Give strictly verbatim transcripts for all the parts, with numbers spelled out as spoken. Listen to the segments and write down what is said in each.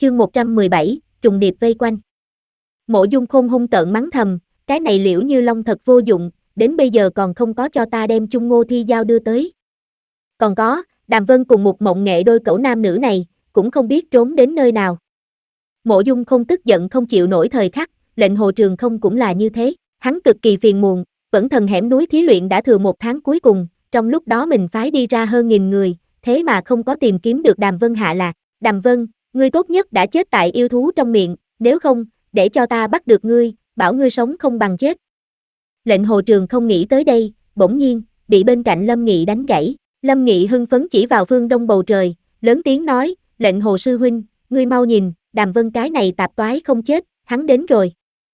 Chương một trăm mười bảy, trùng điệp vây quanh. Mộ Dung Khôn hung tợn mắng thầm, cái này Liễu Như Long thật vô dụng, đến bây giờ còn không có cho ta đem Chung Ngô Thi Giao đưa tới. Còn có, Đàm Vân cùng một mộng nghệ đôi cẩu nam nữ này, cũng không biết trốn đến nơi nào. Mộ Dung Khôn tức giận không chịu nổi thời khắc, lệnh Hồ Trường Không cũng là như thế, hắn cực kỳ phiền muộn, vẫn thần hẻm núi thí luyện đã thừa một tháng cuối cùng, trong lúc đó mình phái đi ra hơn nghìn người, thế mà không có tìm kiếm được Đàm Vân hạ lạc. Đàm Vân, ngươi tốt nhất đã chết tại yêu thú trong miệng, nếu không, để cho ta bắt được ngươi, bảo ngươi sống không bằng chết. Lệnh Hồ Trường không nghĩ tới đây, bỗng nhiên, bị bên cạnh Lâm Nghị đánh gãy. Lâm Nghị hưng phấn chỉ vào phương đông bầu trời, lớn tiếng nói, lệnh Hồ sư huynh, ngươi mau nhìn, Đàm Vân cái này tạp toái không chết, hắn đến rồi.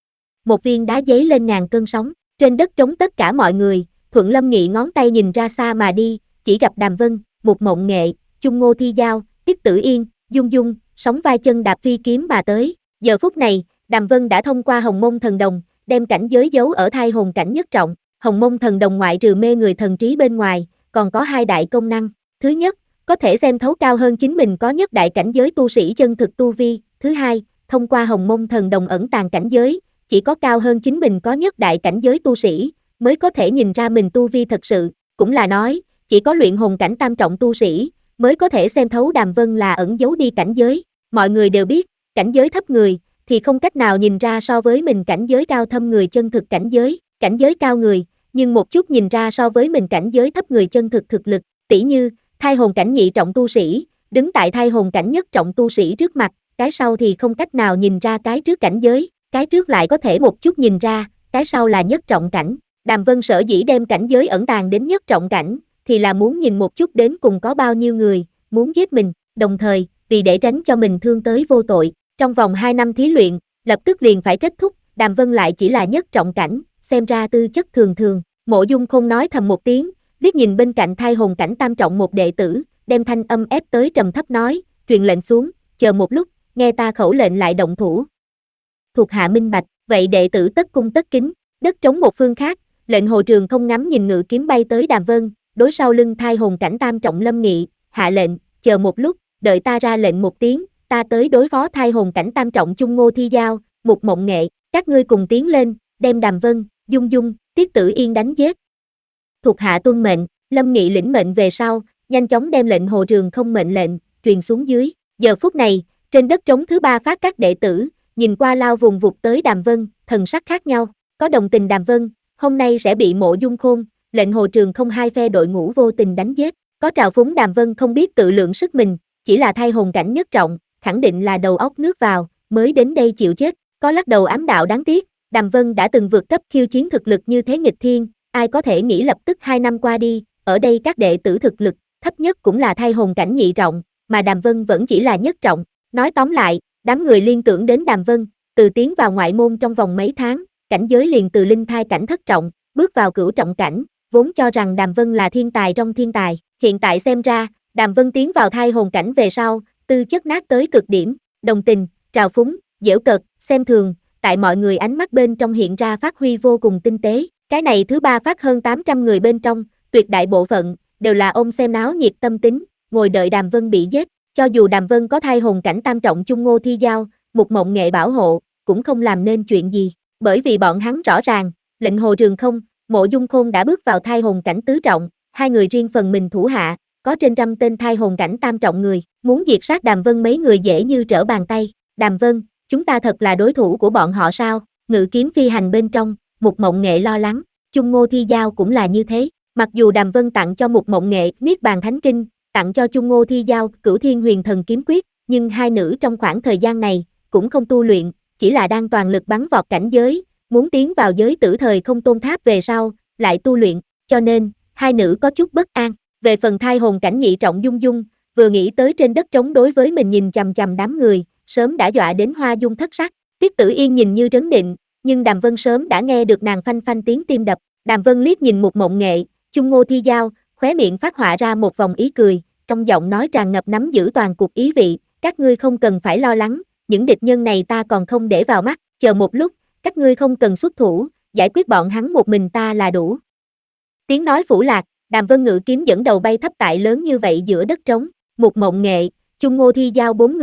Một viên đá giấy lên ngàn cơn sóng, trên đất trống tất cả mọi người, thuận Lâm Nghị ngón tay nhìn ra xa mà đi, chỉ gặp Đàm Vân, một mộng nghệ, Chung Ngô Thi Giao, Tiết Tử Yên, Dung Dung, sóng vai chân đạp phi kiếm mà tới. Giờ phút này, Đàm Vân đã thông qua Hồng Mông Thần Đồng, đem cảnh giới giấu ở thai hồn cảnh nhất trọng. Hồng Mông Thần Đồng ngoại trừ mê người thần trí bên ngoài, còn có hai đại công năng. Thứ nhất, có thể xem thấu cao hơn chính mình có nhất đại cảnh giới tu sĩ chân thực tu vi. Thứ hai, thông qua Hồng Mông Thần Đồng ẩn tàng cảnh giới, chỉ có cao hơn chính mình có nhất đại cảnh giới tu sĩ, mới có thể nhìn ra mình tu vi thật sự. Cũng là nói, chỉ có luyện hồn cảnh tam trọng tu sĩ, mới có thể xem thấu Đàm Vân là ẩn giấu đi cảnh giới. Mọi người đều biết, cảnh giới thấp người, thì không cách nào nhìn ra so với mình cảnh giới cao thâm người chân thực cảnh giới, cảnh giới cao người, nhưng một chút nhìn ra so với mình cảnh giới thấp người chân thực thực lực, tỉ như, thai hồn cảnh nhị trọng tu sĩ, đứng tại thai hồn cảnh nhất trọng tu sĩ trước mặt, cái sau thì không cách nào nhìn ra cái trước cảnh giới, cái trước lại có thể một chút nhìn ra, cái sau là nhất trọng cảnh. Đàm Vân sở dĩ đem cảnh giới ẩn tàng đến nhất trọng cảnh, thì là muốn nhìn một chút đến cùng có bao nhiêu người, muốn giết mình, đồng thời, vì để tránh cho mình thương tới vô tội, trong vòng hai năm thí luyện, lập tức liền phải kết thúc, Đàm Vân lại chỉ là nhất trọng cảnh, xem ra tư chất thường thường. Mộ Dung Khôn nói thầm một tiếng, liếc nhìn bên cạnh thai hồn cảnh tam trọng một đệ tử, đem thanh âm ép tới trầm thấp nói, truyền lệnh xuống, chờ một lúc, nghe ta khẩu lệnh lại động thủ. Thuộc hạ minh bạch, vậy đệ tử tất cung tất kính. Đất trống một phương khác, lệnh Hồ Trường không ngắm nhìn ngự kiếm bay tới Đàm Vân, đối sau lưng thai hồn cảnh tam trọng Lâm Nghị, hạ lệnh, chờ một lúc, đợi ta ra lệnh một tiếng, ta tới đối phó thai hồn cảnh tam trọng Chung Ngô Thi Giao, một mộng nghệ, các ngươi cùng tiến lên, đem Đàm Vân, Dung Dung, Tiết Tử Yên đánh giết. Thuộc hạ tuân mệnh, Lâm Nghị lĩnh mệnh về sau, nhanh chóng đem lệnh Hồ Trường không mệnh lệnh, truyền xuống dưới. Giờ phút này, trên đất trống thứ ba phát các đệ tử, nhìn qua lao vùng vụt tới Đàm Vân, thần sắc khác nhau, có đồng tình Đàm Vân, hôm nay sẽ bị Mộ Dung Khôn, lệnh Hồ Trường không hai phe đội ngũ vô tình đánh giết, có trào phúng Đàm Vân không biết tự lượng sức mình, chỉ là thai hồn cảnh nhất trọng, khẳng định là đầu óc nước vào, mới đến đây chịu chết, có lắc đầu ám đạo đáng tiếc, Đàm Vân đã từng vượt cấp khiêu chiến thực lực như thế nghịch thiên, ai có thể nghĩ lập tức hai năm qua đi, ở đây các đệ tử thực lực, thấp nhất cũng là thai hồn cảnh nhị trọng, mà Đàm Vân vẫn chỉ là nhất trọng, nói tóm lại, đám người liên tưởng đến Đàm Vân, từ tiến vào ngoại môn trong vòng mấy tháng, cảnh giới liền từ linh thai cảnh thất trọng, bước vào cửu trọng cảnh, vốn cho rằng Đàm Vân là thiên tài trong thiên tài, hiện tại xem ra, Đàm Vân tiến vào thai hồn cảnh về sau, tư chất nát tới cực điểm, đồng tình, trào phúng, giễu cợt, xem thường, tại mọi người ánh mắt bên trong hiện ra phát huy vô cùng tinh tế, cái này thứ ba phát hơn tám trăm người bên trong, tuyệt đại bộ phận, đều là ôm xem náo nhiệt tâm tính, ngồi đợi Đàm Vân bị giết, cho dù Đàm Vân có thai hồn cảnh tam trọng Chung Ngô Thi Giao, một mộng nghệ bảo hộ, cũng không làm nên chuyện gì, bởi vì bọn hắn rõ ràng, lệnh Hồ Trường không, Mộ Dung Khôn đã bước vào thai hồn cảnh tứ trọng, hai người riêng phần mình thủ hạ, có trên trăm tên thai hồn cảnh tam trọng người, muốn diệt sát Đàm Vân mấy người dễ như trở bàn tay. Đàm Vân, chúng ta thật là đối thủ của bọn họ sao? Ngự kiếm phi hành bên trong, một mộng nghệ lo lắng, Chung Ngô Thi Giao cũng là như thế, mặc dù Đàm Vân tặng cho một mộng nghệ Niết Bàn Thánh Kinh, tặng cho Chung Ngô Thi Giao Cửu Thiên Huyền Thần Kiếm Quyết, nhưng hai nữ trong khoảng thời gian này, cũng không tu luyện, chỉ là đang toàn lực bắn vọt cảnh giới, muốn tiến vào giới tử thời không tôn tháp về sau, lại tu luyện, cho nên, hai nữ có chút bất an. Về phần thai hồn cảnh nhị trọng Dung Dung, vừa nghĩ tới trên đất trống đối với mình nhìn chằm chằm đám người, sớm đã dọa đến hoa dung thất sắc. Tiết Tử Yên nhìn như trấn định, nhưng Đàm Vân sớm đã nghe được nàng phanh phanh tiếng tim đập. Đàm Vân liếc nhìn một mộng nghệ, Chung Ngô Thi Giao, khóe miệng phát họa ra một vòng ý cười, trong giọng nói tràn ngập nắm giữ toàn cục ý vị, các ngươi không cần phải lo lắng, những địch nhân này ta còn không để vào mắt, chờ một lúc, các ngươi không cần xuất thủ, giải quyết bọn hắn một mình ta là đủ. Tiếng nói phủ lạc, Đàm Vân ngự kiếm dẫn đầu bay thấp tại lớn như vậy giữa đất trống, một mộng nghệ, Chung Ngô Thi Giao bốn người,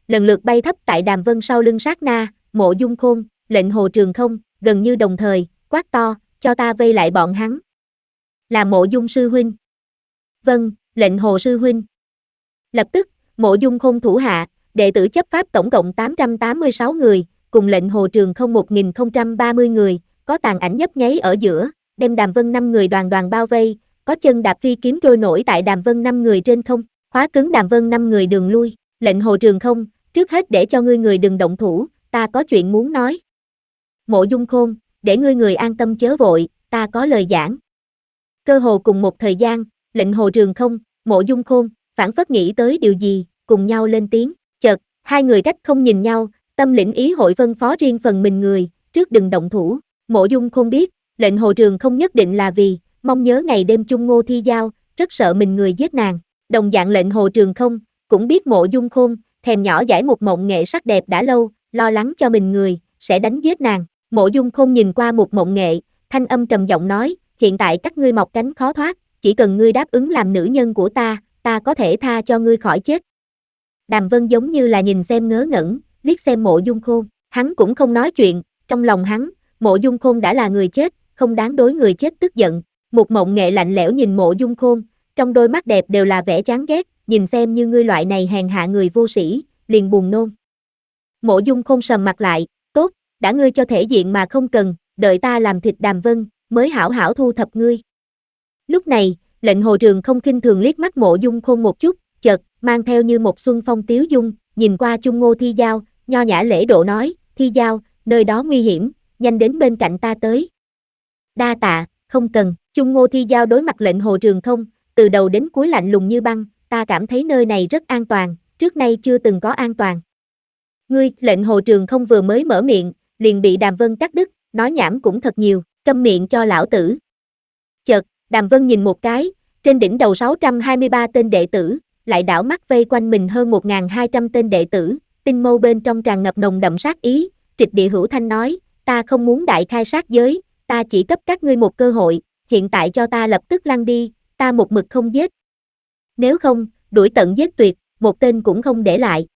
lần lượt bay thấp tại Đàm Vân sau lưng sát na, Mộ Dung Khôn, Lệnh Hồ Trường Không, gần như đồng thời, quát to, cho ta vây lại bọn hắn. Là Mộ Dung sư huynh. Vâng, Lệnh Hồ sư huynh. Lập tức, Mộ Dung Khôn thủ hạ, đệ tử chấp pháp tổng cộng tám trăm tám mươi sáu người, cùng Lệnh Hồ Trường Không một nghìn không trăm ba mươi người, có tàn ảnh nhấp nháy ở giữa, đem Đàm Vân năm người đoàn đoàn bao vây, có chân đạp phi kiếm trôi nổi tại Đàm Vân năm người trên không, khóa cứng Đàm Vân năm người đường lui. Lệnh Hồ Trường Không, trước hết để cho ngươi người đừng động thủ, ta có chuyện muốn nói. Mộ Dung Khôn, để ngươi người an tâm chớ vội, ta có lời giảng. Cơ hồ cùng một thời gian, Lệnh Hồ Trường Không, Mộ Dung Khôn, phảng phất nghĩ tới điều gì, cùng nhau lên tiếng, chợt, hai người cách không nhìn nhau, tâm lĩnh ý hội phân phó riêng phần mình người, trước đừng động thủ. Mộ Dung Khôn biết, Lệnh Hồ Trường Không nhất định là vì, mong nhớ ngày đêm chung Ngô Thi Giao, rất sợ mình người giết nàng. Đồng dạng Lệnh Hồ Trường Không, cũng biết Mộ Dung Khôn, thèm nhỏ giải một mộng nghệ sắc đẹp đã lâu, lo lắng cho mình người, sẽ đánh giết nàng. Mộ Dung Khôn nhìn qua một mộng nghệ, thanh âm trầm giọng nói, hiện tại các ngươi mọc cánh khó thoát, chỉ cần ngươi đáp ứng làm nữ nhân của ta, ta có thể tha cho ngươi khỏi chết. Đàm Vân giống như là nhìn xem ngớ ngẩn, liếc xem Mộ Dung Khôn, hắn cũng không nói chuyện, trong lòng hắn, Mộ Dung Khôn đã là người chết, không đáng đối người chết tức giận. Một mộng nghệ lạnh lẽo nhìn Mộ Dung Khôn, trong đôi mắt đẹp đều là vẻ chán ghét, nhìn xem như ngươi loại này hèn hạ người vô sĩ, liền buồn nôn. Mộ Dung Khôn sầm mặt lại, tốt, đã ngươi cho thể diện mà không cần, đợi ta làm thịt Đàm Vân, mới hảo hảo thu thập ngươi. Lúc này, Lệnh Hồ Trường Không khinh thường liếc mắt Mộ Dung Khôn một chút, chợt, mang theo như một xuân phong tiếu dung, nhìn qua chung Ngô Thi Giao, nho nhã lễ độ nói, Thi Giao, nơi đó nguy hiểm, nhanh đến bên cạnh ta tới. Đa tạ, không cần, chung Ngô Thi Giao đối mặt Lệnh Hồ Trường Không, từ đầu đến cuối lạnh lùng như băng, ta cảm thấy nơi này rất an toàn, trước nay chưa từng có an toàn. Ngươi, Lệnh Hồ Trường Không vừa mới mở miệng, liền bị Đàm Vân cắt đứt, nói nhảm cũng thật nhiều, câm miệng cho lão tử. Chợt, Đàm Vân nhìn một cái, trên đỉnh đầu sáu trăm hai mươi ba tên đệ tử, lại đảo mắt vây quanh mình hơn một nghìn hai trăm tên đệ tử, tinh mâu bên trong tràn ngập nồng đậm sát ý, trịch địa hữu thanh nói, ta không muốn đại khai sát giới, ta chỉ cấp các ngươi một cơ hội, hiện tại cho ta lập tức lăn đi, ta một mực không giết. Nếu không, đuổi tận giết tuyệt, một tên cũng không để lại.